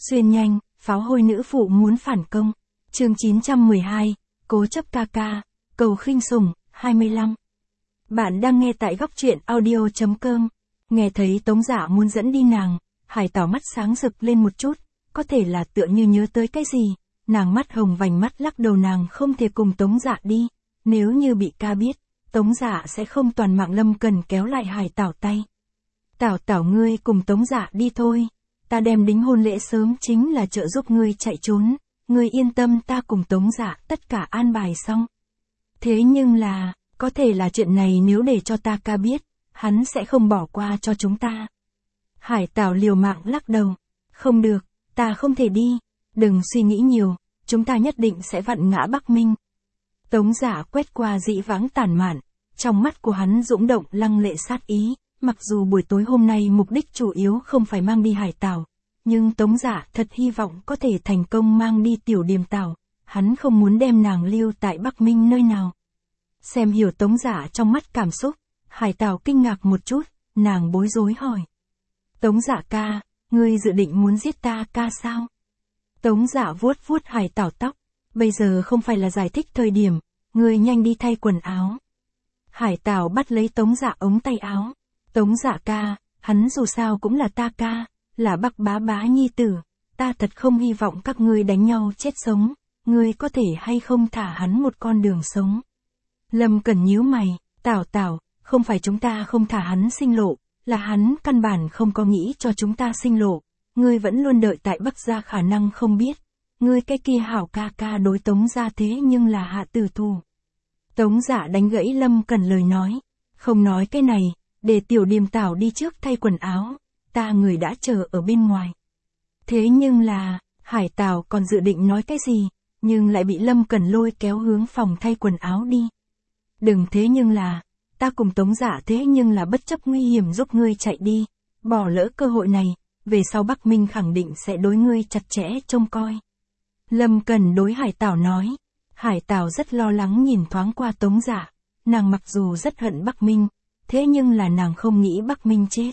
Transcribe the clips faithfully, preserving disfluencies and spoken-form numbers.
Xuyên nhanh, pháo hôi nữ phụ muốn phản công. Chương chín trăm mười hai, cố chấp ca ca, cầu khinh sủng, hai mươi lăm. Bạn đang nghe tại góc truyện audio chấm com. Nghe thấy Tống Dạ muốn dẫn đi nàng, Hải Tảo mắt sáng rực lên một chút, có thể là tựa như nhớ tới cái gì, nàng mắt hồng vành mắt lắc đầu, nàng không thể cùng Tống Dạ đi, nếu như bị ca biết, Tống Dạ sẽ không toàn mạng. Lâm Cần kéo lại Hải Tảo tay. Tảo Tảo, ngươi cùng Tống Dạ đi thôi, ta đem đính hôn lễ sớm chính là trợ giúp ngươi chạy trốn, ngươi yên tâm, ta cùng Tống Dạ tất cả an bài xong. Thế nhưng là, có thể là chuyện này nếu để cho ta ca biết, hắn sẽ không bỏ qua cho chúng ta. Hải Tảo liều mạng lắc đầu, không được, ta không thể đi, đừng suy nghĩ nhiều, chúng ta nhất định sẽ vặn ngã Bắc Minh. Tống Dạ quét qua dĩ vãng tản mạn, trong mắt của hắn dũng động lăng lệ sát ý, mặc dù buổi tối hôm nay mục đích chủ yếu không phải mang đi Hải Tảo, nhưng Tống Dạ thật hy vọng có thể thành công mang đi Tiểu Điềm Tảo, hắn không muốn đem nàng lưu tại Bắc Minh nơi nào. Xem hiểu Tống Dạ trong mắt cảm xúc, Hải Tảo kinh ngạc một chút, nàng bối rối hỏi. Tống Dạ ca, ngươi dự định muốn giết ta ca sao? Tống Dạ vuốt vuốt Hải Tảo tóc, bây giờ không phải là giải thích thời điểm, ngươi nhanh đi thay quần áo. Hải Tảo bắt lấy Tống Dạ ống tay áo. Tống Dạ ca, hắn dù sao cũng là ta ca, là Bắc bá bá nhi tử, ta thật không hy vọng các ngươi đánh nhau chết sống, ngươi có thể hay không thả hắn một con đường sống. Lâm Cẩn nhíu mày, Tảo Tảo, không phải chúng ta không thả hắn sinh lộ, là hắn căn bản không có nghĩ cho chúng ta sinh lộ, ngươi vẫn luôn đợi tại Bắc gia, khả năng không biết, ngươi cái kia hảo ca ca đối Tống gia thế nhưng là hạ tử thủ. Tống Dạ đánh gãy Lâm Cẩn lời nói, không nói cái này, để Tiểu Điềm Tảo đi trước thay quần áo, ta người đã chờ ở bên ngoài. Thế nhưng là, Hải Tảo còn dự định nói cái gì, nhưng lại bị Lâm Cẩn lôi kéo hướng phòng thay quần áo đi. Đừng, thế nhưng là, ta cùng Tống Dạ thế nhưng là bất chấp nguy hiểm giúp ngươi chạy đi, bỏ lỡ cơ hội này, về sau Bắc Minh khẳng định sẽ đối ngươi chặt chẽ trông coi. Lâm Cẩn đối Hải Tảo nói. Hải Tảo rất lo lắng nhìn thoáng qua Tống Dạ, nàng mặc dù rất hận Bắc Minh, thế nhưng là nàng không nghĩ Bắc Minh chết.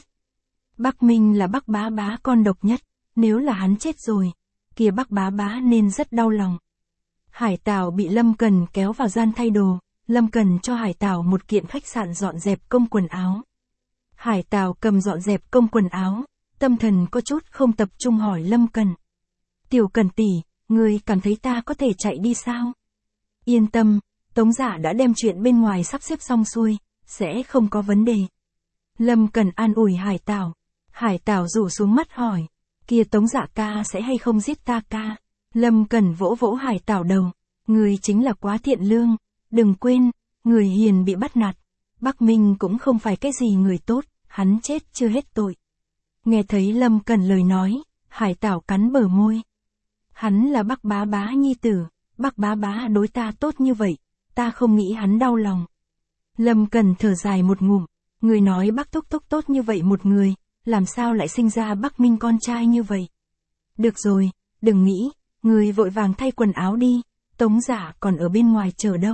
Bắc Minh là Bắc bá bá con độc nhất, nếu là hắn chết rồi, kia Bắc bá bá nên rất đau lòng. Hải Tảo bị Lâm Cần kéo vào gian thay đồ, Lâm Cần cho Hải Tảo một kiện khách sạn dọn dẹp công quần áo. Hải Tảo cầm dọn dẹp công quần áo, tâm thần có chút không tập trung hỏi Lâm Cần. Tiểu Cần tỷ, ngươi cảm thấy ta có thể chạy đi sao? Yên tâm, Tống Dạ đã đem chuyện bên ngoài sắp xếp xong xuôi, sẽ không có vấn đề. Lâm Cần an ủi Hải Tảo. Hải Tảo rủ xuống mắt hỏi, kia Tống Dạ ca sẽ hay không giết ta ca? Lâm Cần vỗ vỗ Hải Tảo đầu, người chính là quá thiện lương, đừng quên, người hiền bị bắt nạt, Bắc Minh cũng không phải cái gì người tốt, hắn chết chưa hết tội. Nghe thấy Lâm Cần lời nói, Hải Tảo cắn bờ môi. Hắn là Bắc bá bá nhi tử, Bắc bá bá đối ta tốt như vậy, ta không nghĩ hắn đau lòng. Lâm Cần thở dài một ngụm, người nói Bắc thúc thúc tốt như vậy một người, làm sao lại sinh ra Bắc Minh con trai như vậy. Được rồi, đừng nghĩ, người vội vàng thay quần áo đi, Tống Dạ còn ở bên ngoài chờ đâu.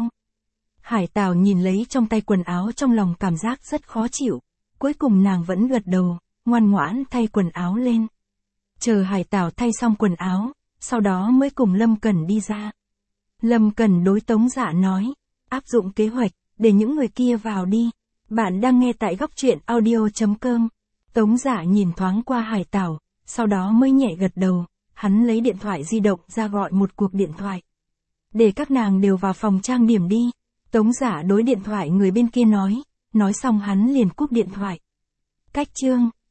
Hải Tảo nhìn lấy trong tay quần áo, trong lòng cảm giác rất khó chịu, cuối cùng nàng vẫn gật đầu, ngoan ngoãn thay quần áo lên. Chờ Hải Tảo thay xong quần áo, sau đó mới cùng Lâm Cần đi ra. Lâm Cần đối Tống Dạ nói, áp dụng kế hoạch, để những người kia vào đi. Bạn đang nghe tại góc truyện audio chấm com. Tống Dạ nhìn thoáng qua Hải Tảo, sau đó mới nhẹ gật đầu, hắn lấy điện thoại di động ra gọi một cuộc điện thoại. Để các nàng đều vào phòng trang điểm đi. Tống Dạ đối điện thoại người bên kia nói, nói xong hắn liền cúp điện thoại. Cách chương